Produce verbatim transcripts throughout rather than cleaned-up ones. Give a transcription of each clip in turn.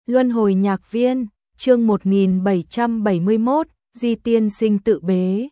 Luân hồi nhạc viên, chương một nghìn bảy trăm bảy mươi mốt, Di tiên sinh tự bế.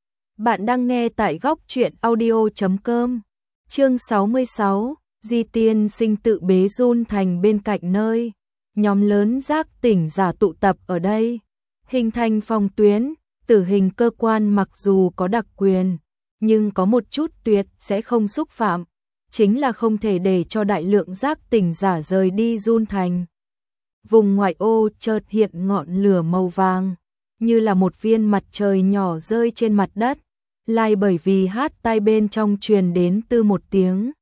Bạn đang nghe tại góc truyện audio chấm com. Chương sáu mươi sáu, Di tiên sinh tự bế run thành bên cạnh nơi nhóm lớn giác tỉnh giả tụ tập ở đây, hình thành phòng tuyến. Tử hình cơ quan mặc dù có đặc quyền, nhưng có một chút tuyệt sẽ không xúc phạm, chính là không thể để cho đại lượng giác tỉnh giả rời đi run thành. Vùng ngoại ô chợt hiện ngọn lửa màu vàng, như là một viên mặt trời nhỏ rơi trên mặt đất, lại bởi vì hát tai bên trong truyền đến từ một tiếng.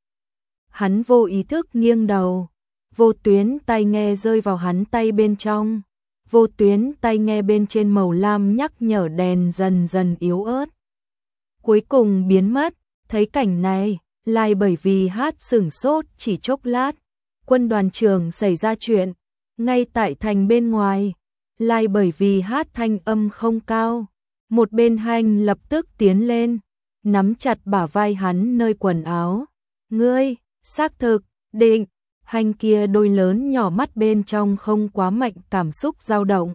Hắn vô ý thức nghiêng đầu, vô tuyến tai nghe rơi vào hắn tay bên trong. Vô tuyến tai nghe bên trên màu lam nhắc nhở đèn dần dần yếu ớt. Cuối cùng biến mất, thấy cảnh này, lại bởi vì hát sửng sốt chỉ chốc lát. Quân đoàn trưởng xảy ra chuyện, ngay tại thành bên ngoài, lại bởi vì hát thanh âm không cao. Một bên Hành lập tức tiến lên, nắm chặt bả vai hắn nơi quần áo. Ngươi, xác thực, định. Hành kia đôi lớn nhỏ mắt bên trong không quá mạnh cảm xúc dao động.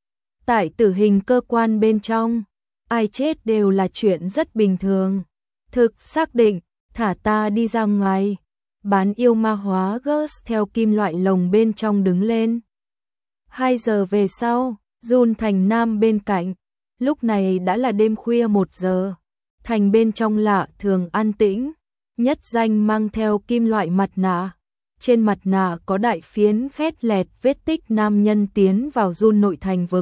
Tại tử hình cơ quan bên trong, ai chết đều là chuyện rất bình thường. Thực xác định, thả ta đi ra ngoài. Bán yêu ma hóa Gus theo kim loại lồng bên trong đứng lên. Hai giờ về sau, run thành nam bên cạnh. Lúc này đã là đêm khuya một giờ. Thành bên trong lạ thường an tĩnh. Nhất danh mang theo kim loại mặt nạ. Trên mặt nạ có đại phiến khét lẹt vết tích nam nhân tiến vào run nội thành vực.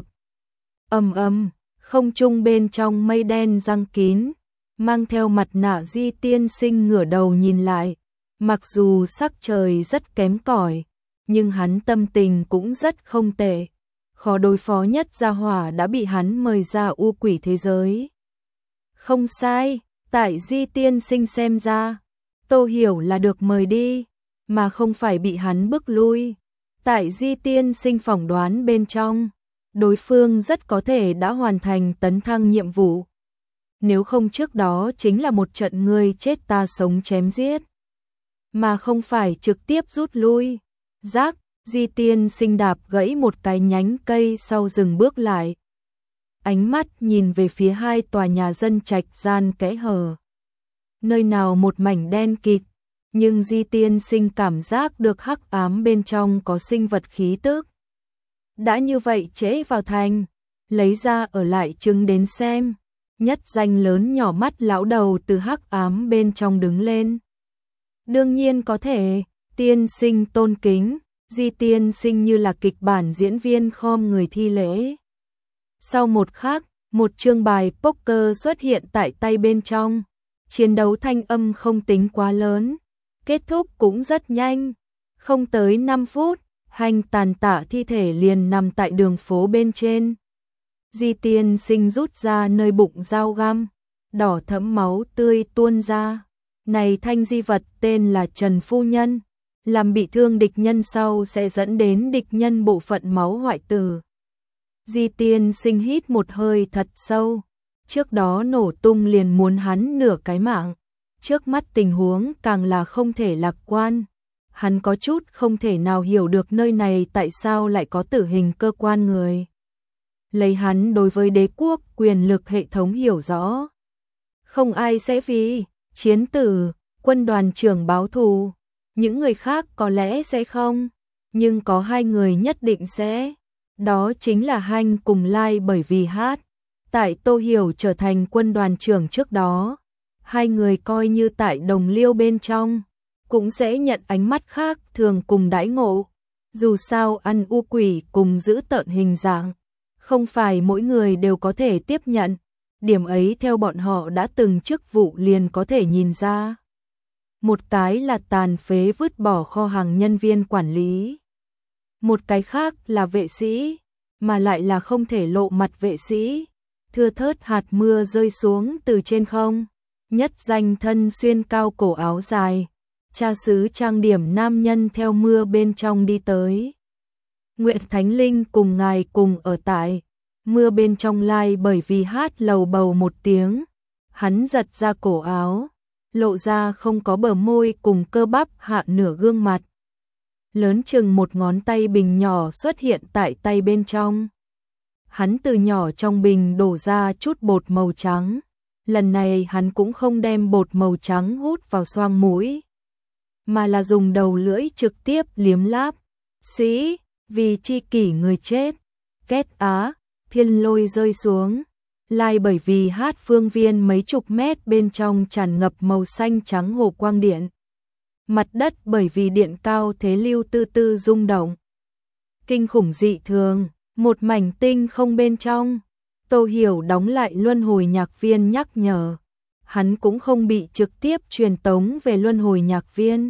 Ầm ầm, không trung bên trong mây đen giăng kín, mang theo mặt nạ Di tiên sinh ngửa đầu nhìn lại. Mặc dù sắc trời rất kém cỏi, nhưng hắn tâm tình cũng rất không tệ. Khó đối phó nhất gia hỏa đã bị hắn mời ra u quỷ thế giới. Không sai, tại Di tiên sinh xem ra, Tô Hiểu là được mời đi, mà không phải bị hắn bức lui. Tại Di tiên sinh phỏng đoán bên trong, đối phương rất có thể đã hoàn thành tấn thăng nhiệm vụ. Nếu không trước đó chính là một trận ngươi chết ta sống chém giết, mà không phải trực tiếp rút lui. Giác, Di tiên sinh đạp gãy một cái nhánh cây sau dừng bước lại. Ánh mắt nhìn về phía hai tòa nhà dân trạch gian kẽ hở. Nơi nào một mảnh đen kịt, nhưng Di tiên sinh cảm giác được hắc ám bên trong có sinh vật khí tức. Đã như vậy trễ vào thành, lấy ra ở lại chứng đến xem. Nhất danh lớn nhỏ mắt lão đầu từ hắc ám bên trong đứng lên. Đương nhiên có thể, tiên sinh tôn kính. Di tiên sinh như là kịch bản diễn viên khom người thi lễ. Sau một khắc, một chương bài poker xuất hiện tại tay bên trong. Chiến đấu thanh âm không tính quá lớn, kết thúc cũng rất nhanh. Không tới năm phút, Hành tàn tạ thi thể liền nằm tại đường phố bên trên. Di tiên sinh rút ra nơi bụng dao găm, đỏ thẫm máu tươi tuôn ra. Này thanh di vật tên là Trần Phu Nhân, làm bị thương địch nhân sau sẽ dẫn đến địch nhân bộ phận máu hoại tử. Di tiên sinh hít một hơi thật sâu, trước đó nổ tung liền muốn hắn nửa cái mạng. Trước mắt tình huống càng là không thể lạc quan. Hắn có chút không thể nào hiểu được nơi này tại sao lại có tử hình cơ quan người. Lấy hắn đối với đế quốc quyền lực hệ thống hiểu rõ, không ai sẽ vì chiến tử, quân đoàn trưởng báo thù. Những người khác có lẽ sẽ không, nhưng có hai người nhất định sẽ. Đó chính là Hành cùng Lai, bởi vì hát. Tại Tô Hiểu trở thành quân đoàn trưởng trước đó, hai người coi như tại đồng liêu bên trong, cũng sẽ nhận ánh mắt khác thường cùng đãi ngộ. Dù sao ăn u quỷ cùng giữ tợn hình dạng, không phải mỗi người đều có thể tiếp nhận. Điểm ấy theo bọn họ đã từng chức vụ liền có thể nhìn ra. Một cái là tàn phế vứt bỏ kho hàng nhân viên quản lý. Một cái khác là vệ sĩ, mà lại là không thể lộ mặt vệ sĩ. Thưa thớt hạt mưa rơi xuống từ trên không. Nhất danh thân xuyên cao cổ áo dài, cha xứ trang điểm nam nhân theo mưa bên trong đi tới. Nguyệt Thánh Linh cùng ngài cùng ở tại mưa bên trong lai, bởi vì hát lầu bầu một tiếng. Hắn giật ra cổ áo, lộ ra không có bờ môi cùng cơ bắp hạ nửa gương mặt. lớn chừng một ngón tay bình nhỏ xuất hiện tại tay bên trong. Hắn từ nhỏ trong bình đổ ra chút bột màu trắng. Lần này hắn cũng không đem bột màu trắng hút vào xoang mũi, mà là dùng đầu lưỡi trực tiếp liếm láp. Sĩ, vì chi kỷ người chết. Két á, thiên lôi rơi xuống. Lai bởi vì hát phương viên mấy chục mét bên trong tràn ngập màu xanh trắng hồ quang điện. Mặt đất bởi vì điện cao thế lưu tư tư rung động. Kinh khủng dị thường, một mảnh tinh không bên trong. Tô Hiểu đóng lại luân hồi nhạc viên nhắc nhở. Hắn cũng không bị trực tiếp truyền tống về luân hồi nhạc viên.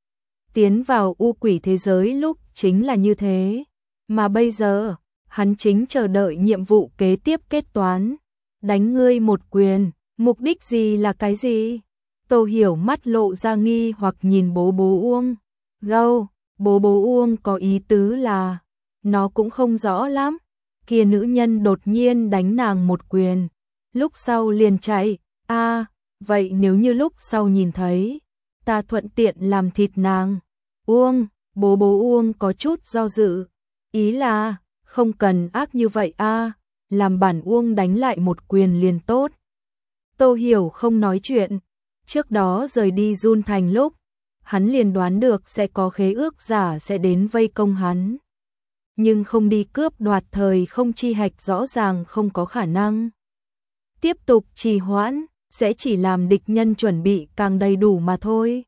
Tiến vào u quỷ thế giới lúc chính là như thế. Mà bây giờ, hắn chính chờ đợi nhiệm vụ kế tiếp kết toán. Đánh ngươi một quyền, mục đích gì là cái gì? Tô Hiểu mắt lộ ra nghi hoặc nhìn bố bố Uông. Gâu, bố bố Uông có ý tứ là, nó cũng không rõ lắm. Kia nữ nhân đột nhiên đánh nàng một quyền, lúc sau liền chạy. A, à, vậy nếu như lúc sau nhìn thấy, ta thuận tiện làm thịt nàng. Uông, bố bố Uông có chút do dự. Ý là, không cần ác như vậy a, à, làm bản Uông đánh lại một quyền liền tốt. Tô Hiểu không nói chuyện. Trước đó rời đi Jun Thành lúc, hắn liền đoán được sẽ có khế ước giả sẽ đến vây công hắn. Nhưng không đi cướp đoạt thời không chi hạch rõ ràng không có khả năng. Tiếp tục trì hoãn, sẽ chỉ làm địch nhân chuẩn bị càng đầy đủ mà thôi.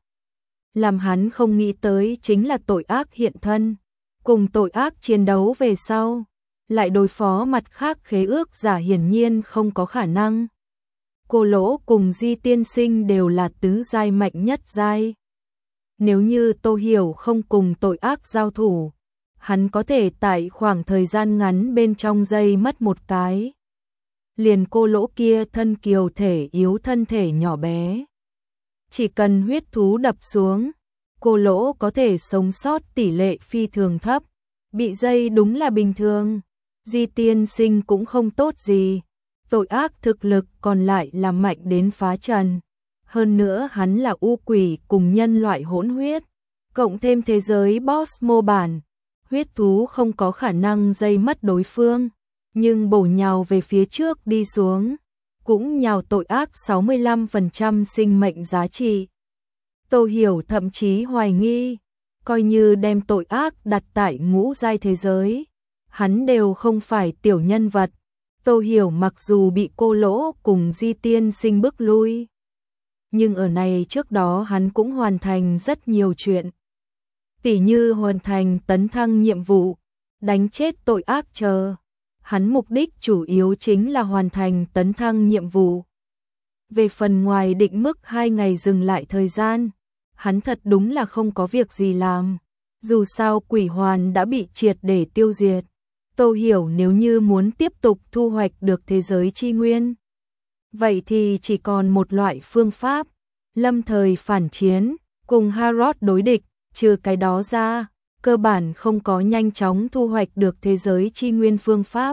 Làm hắn không nghĩ tới chính là tội ác hiện thân. Cùng tội ác chiến đấu về sau, lại đối phó mặt khác khế ước giả hiển nhiên không có khả năng. Cô Lỗ cùng Di Tiên Sinh đều là tứ giai mạnh nhất giai. Nếu như Tô Hiểu không cùng tội ác giao thủ, hắn có thể tại khoảng thời gian ngắn bên trong giây mất một cái. Liền Cô Lỗ kia thân kiều thể yếu thân thể nhỏ bé. Chỉ cần huyết thú đập xuống, Cô Lỗ có thể sống sót tỷ lệ phi thường thấp. Bị dây đúng là bình thường. Di Tiên Sinh cũng không tốt gì. Tội ác thực lực còn lại là mạnh đến phá trần. Hơn nữa hắn là u quỷ cùng nhân loại hỗn huyết. Cộng thêm thế giới boss mô bản. Huyết thú không có khả năng dây mất đối phương. Nhưng bổ nhào về phía trước đi xuống. Cũng nhào tội ác sáu mươi lăm phần trăm sinh mệnh giá trị. Tô Hiểu thậm chí hoài nghi. Coi như đem tội ác đặt tại ngũ giai thế giới. Hắn đều không phải tiểu nhân vật. Tô Hiểu mặc dù bị Cô Lỗ cùng Di Tiên Sinh bức lui, nhưng ở này trước đó hắn cũng hoàn thành rất nhiều chuyện. Tỉ như hoàn thành tấn thăng nhiệm vụ, đánh chết tội ác chờ. Hắn mục đích chủ yếu chính là hoàn thành tấn thăng nhiệm vụ. Về phần ngoài định mức hai ngày dừng lại thời gian, hắn thật đúng là không có việc gì làm. Dù sao quỷ hoàn đã bị triệt để tiêu diệt. Tô Hiểu nếu như muốn tiếp tục thu hoạch được thế giới chi nguyên, vậy thì chỉ còn một loại phương pháp, lâm thời phản chiến, cùng Harrod đối địch, trừ cái đó ra, cơ bản không có nhanh chóng thu hoạch được thế giới chi nguyên phương pháp.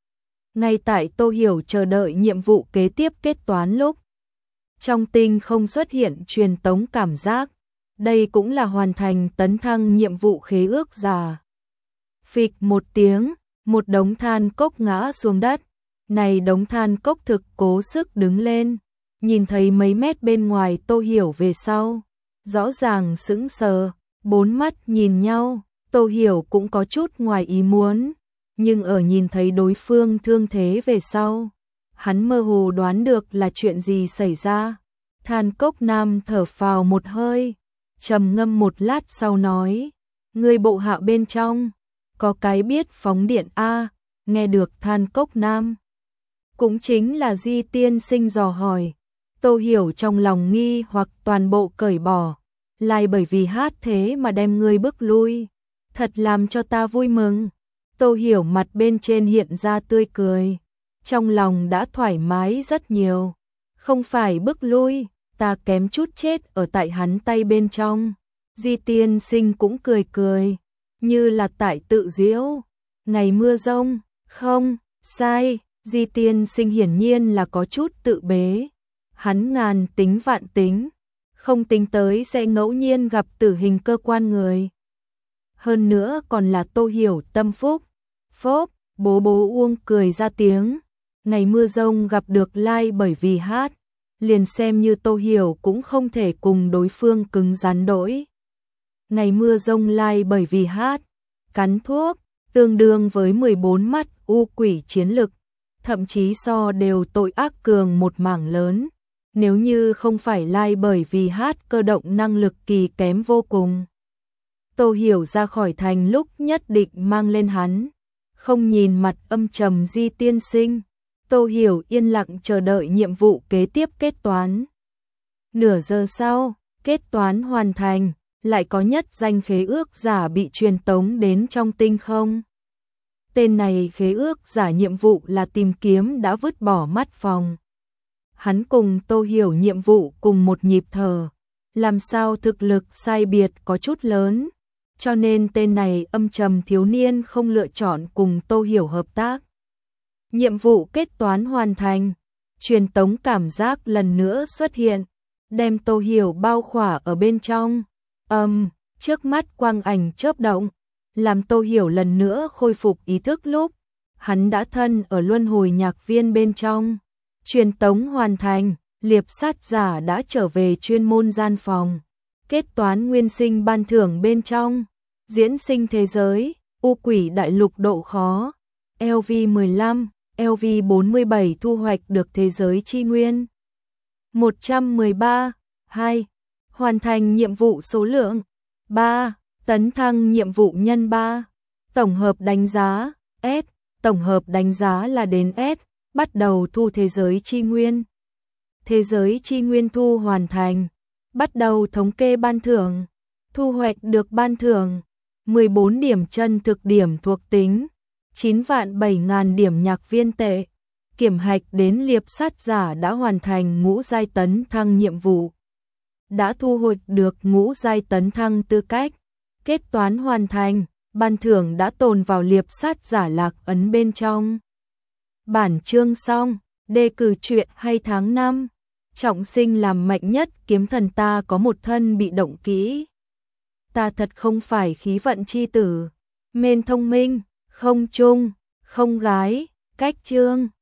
Ngay tại Tô Hiểu chờ đợi nhiệm vụ kế tiếp kết toán lúc, trong tinh không xuất hiện truyền tống cảm giác, đây cũng là hoàn thành tấn thăng nhiệm vụ khế ước giả. Phịch một tiếng, một đống than cốc ngã xuống đất. Này đống than cốc thực cố sức đứng lên, nhìn thấy mấy mét bên ngoài Tô Hiểu về sau, rõ ràng sững sờ, bốn mắt nhìn nhau. Tô Hiểu cũng có chút ngoài ý muốn, nhưng ở nhìn thấy đối phương thương thế về sau, hắn mơ hồ đoán được là chuyện gì xảy ra. Than cốc nam thở phào một hơi, trầm ngâm một lát sau nói, người bộ hạ bên trong có cái biết phóng điện a? Nghe được than cốc nam, cũng chính là Di Tiên Sinh dò hỏi. Tô Hiểu trong lòng nghi hoặc toàn bộ cởi bỏ, lại bởi vì hát thế mà đem ngươi bức lui, thật làm cho ta vui mừng. Tô Hiểu mặt bên trên hiện ra tươi cười, trong lòng đã thoải mái rất nhiều. Không phải bức lui, ta kém chút chết ở tại hắn tay bên trong. Di Tiên Sinh cũng cười cười, như là tại tự giễu. Ngày mưa rông, không, sai. Di Tiên Sinh hiển nhiên là có chút tự bế. Hắn ngàn tính vạn tính, không tính tới sẽ ngẫu nhiên gặp tử hình cơ quan người. hơn nữa còn là Tô Hiểu tâm phúc. Phốp, bố bố Uông cười ra tiếng, ngày mưa rông gặp được like bởi vì hát, liền xem như Tô Hiểu cũng không thể cùng đối phương cứng rắn đổi. Ngày mưa rông like bởi vì hát, cắn thuốc, tương đương với mười bốn mắt u quỷ chiến lực, thậm chí so đều tội ác cường một mảng lớn. Nếu như không phải like bởi vì hát cơ động năng lực kỳ kém vô cùng. Tô Hiểu ra khỏi thành lúc nhất định mang lên hắn, không nhìn mặt âm trầm Di tiên sinh. Tô Hiểu yên lặng chờ đợi nhiệm vụ kế tiếp kết toán. Nửa giờ sau, kết toán hoàn thành, lại có nhất danh khế ước giả bị truyền tống đến trong tinh không. Tên này khế ước giả nhiệm vụ là tìm kiếm đã vứt bỏ mắt phòng. Hắn cùng Tô Hiểu nhiệm vụ cùng một nhịp thở, làm sao thực lực sai biệt có chút lớn, cho nên tên này âm trầm thiếu niên không lựa chọn cùng Tô Hiểu hợp tác. Nhiệm vụ kết toán hoàn thành, truyền tống cảm giác lần nữa xuất hiện, đem Tô Hiểu bao khỏa ở bên trong. Âm, um, trước mắt quang ảnh chớp động, làm Tô Hiểu lần nữa khôi phục ý thức lúc hắn đã thân ở luân hồi nhạc viên bên trong. Truyền tống hoàn thành, liệp sát giả đã trở về chuyên môn gian phòng. Kết toán nguyên sinh ban thưởng bên trong, diễn sinh thế giới, u quỷ đại lục độ khó, L V mười lăm, L V bốn mươi bảy thu hoạch được thế giới chi nguyên. một trăm mười ba, hai. Hoàn thành nhiệm vụ số lượng ba, tấn thăng nhiệm vụ nhân ba. Tổng hợp đánh giá S, tổng hợp đánh giá là đến S, bắt đầu thu thế giới chi nguyên. Thế giới chi nguyên thu hoàn thành, bắt đầu thống kê ban thưởng, thu hoạch được ban thưởng mười bốn điểm chân thực điểm thuộc tính, chín vạn bảy ngàn điểm nhạc viên tệ. Kiểm hạch đến liệp sát giả đã hoàn thành ngũ giai tấn thăng nhiệm vụ, đã thu hoạch được ngũ giai tấn thăng tư cách. Kết toán hoàn thành, ban thưởng đã tồn vào liệp sát giả lạc ấn bên trong. Bản chương xong, đề cử truyện hay tháng năm. Trọng sinh làm mạnh nhất kiếm thần ta có một thân bị động kỹ. Ta thật không phải khí vận chi tử, mên thông minh, không trung, không gái, cách chương.